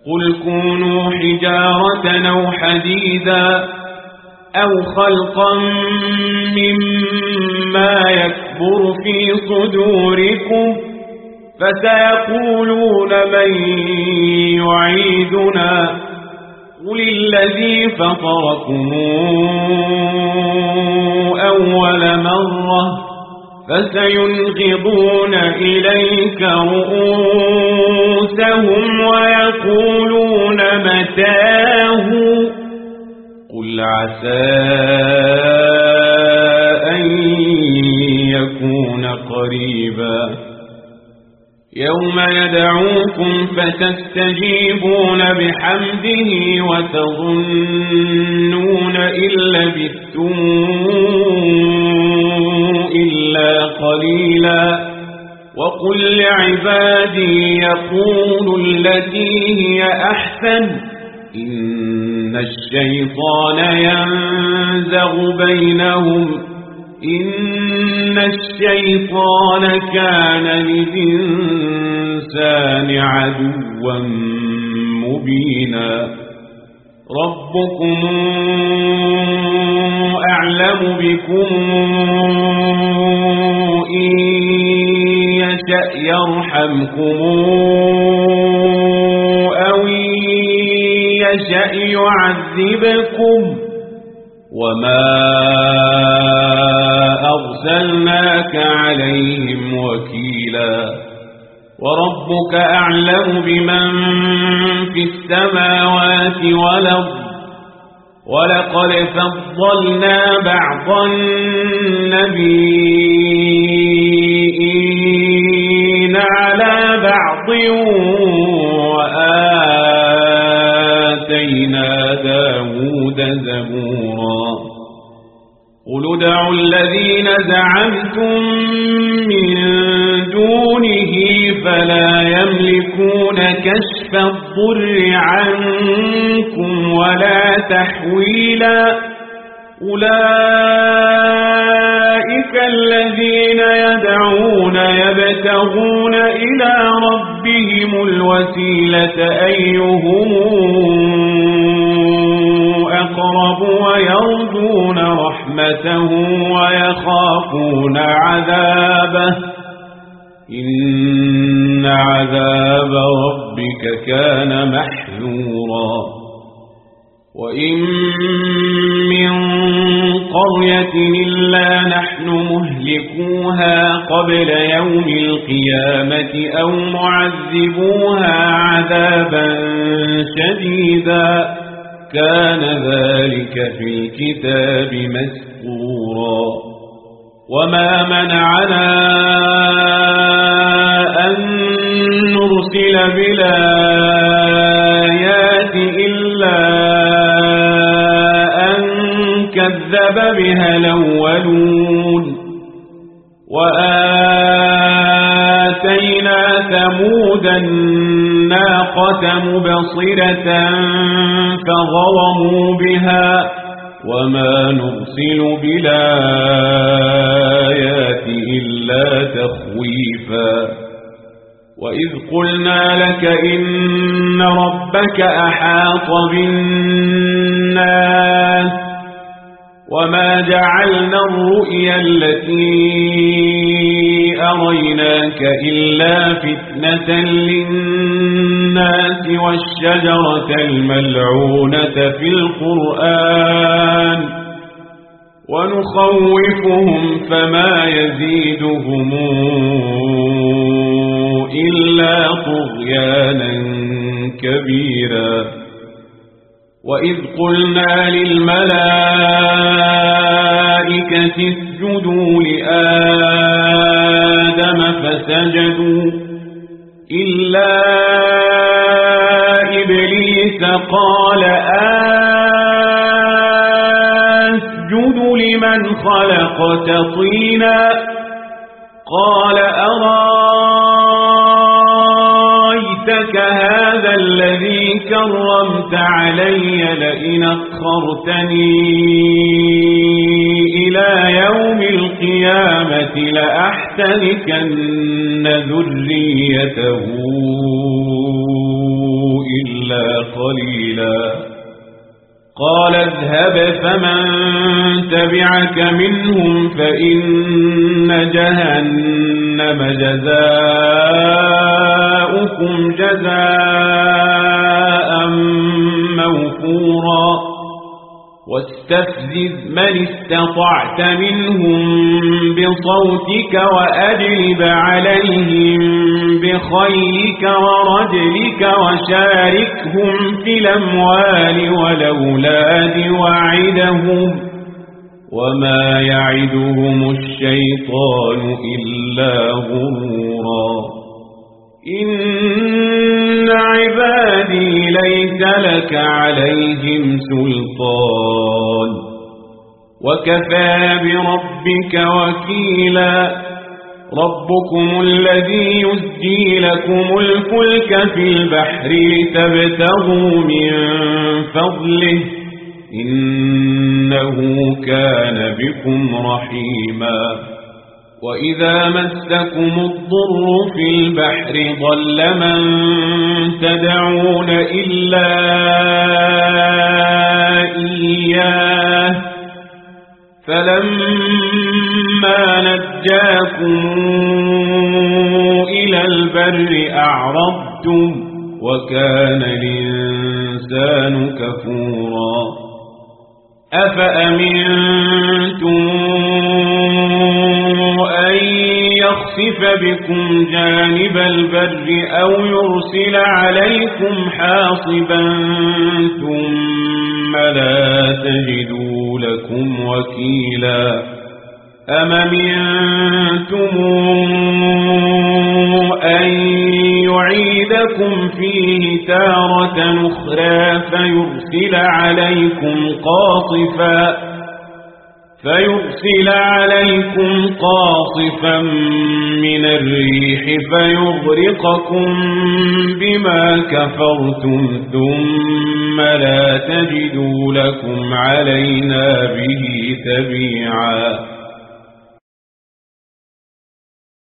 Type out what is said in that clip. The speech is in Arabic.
قل كونوا حجارة أو حديدا أو خلقا مما يكبر في صدوركم فسيقولون من يعيدنا قل الذي فطركم أول مرة فسينغضون إليك رؤوسهم ويقولون متاه قل عسى أن يكون قريبا يوم يدعوكم فتستجيبون بحمده وتظنون إن لبثتم إلا قليلا وقل لعبادي يقولوا التي هي أحسن إن الشيطان ينزغ بينهم إن الشيطان كان للإنسان عدوا مبينا ربكم أعلم بكم إن يشأ يرحمكم أو يشأ يعذبكم وما أرسلناك عليهم وكيلا وربك أعلم بمن في السماوات والأرض ولقد فضلنا بعض النبيين على بعض وآتينا داود زبورا قل ادعوا الذين زعمتم من دونه فلا يملكون كشف الضر عنكم ولا تحويلا أولئك الذين يدعون يبتغون إلى ربهم الوسيلة أيهم أقرب ويرجون رحمته ويخافون عذابه إن عذاب ربك كان محذورا وإن من قرية إلا نحن مهلكوها قبل يوم القيامة أو معذبوها عذابا شديدا كان ذلك في الكتاب مسطورا وما منعنا أن نرسل بالآيات إلا أن كذب بها الأولون وآتينا ثمود الناقة مبصرة فظلموا بها وما نرسل بالآيات إلا تخويفا وإذ قلنا لك إن ربك أحاط بالناس وما جعلنا الرؤيا التي أريناك إلا فتنة للناس والشجرة الملعونة في القرآن ونخوفهم فما يزيدهم إلا طغيانا كبيرا وإذ قلنا للملائكة اسجدوا لآدم فسجدوا إلا إبليس قال أسجد لمن خلقت طينا قال أرأيتك هذا الذي كرمت علي لئن أخرتني إلى يوم القيامة لأحتركن ذريته إلا قليلا قال اذهب فمن تبعك منهم فإن جهنم جزاؤكم جزاء موفورا واستفزز من استطعت منهم بصوتك وأجلب عليهم بخيلك ورجلك وشاركهم في الأموال والأولاد وعدهم وما يعدهم الشيطان إلا غرورا إن عبادي ليس لك عليهم سلطان وكفى بربك وكيلا ربكم الذي يزجي لكم الفلك في البحر لتبتغوا من فضله إنه كان بكم رحيما وإذا مسكم الضر في البحر ضل من تدعون إلا إياه فلما نجاكم إلى البر أعرضتم وكان الإنسان كفورا أفأمنتم أن يخسف بكم جانب البر أو يرسل عليكم حاصبا ثم لا تجدوا لكم وكيلا أم أمنتم أن يعيدكم فيه تارة أخرى فيرسل عليكم قاصفا من الريح فيغرقكم بما كفرتم ثم لا تجدوا لكم علينا به تبيعا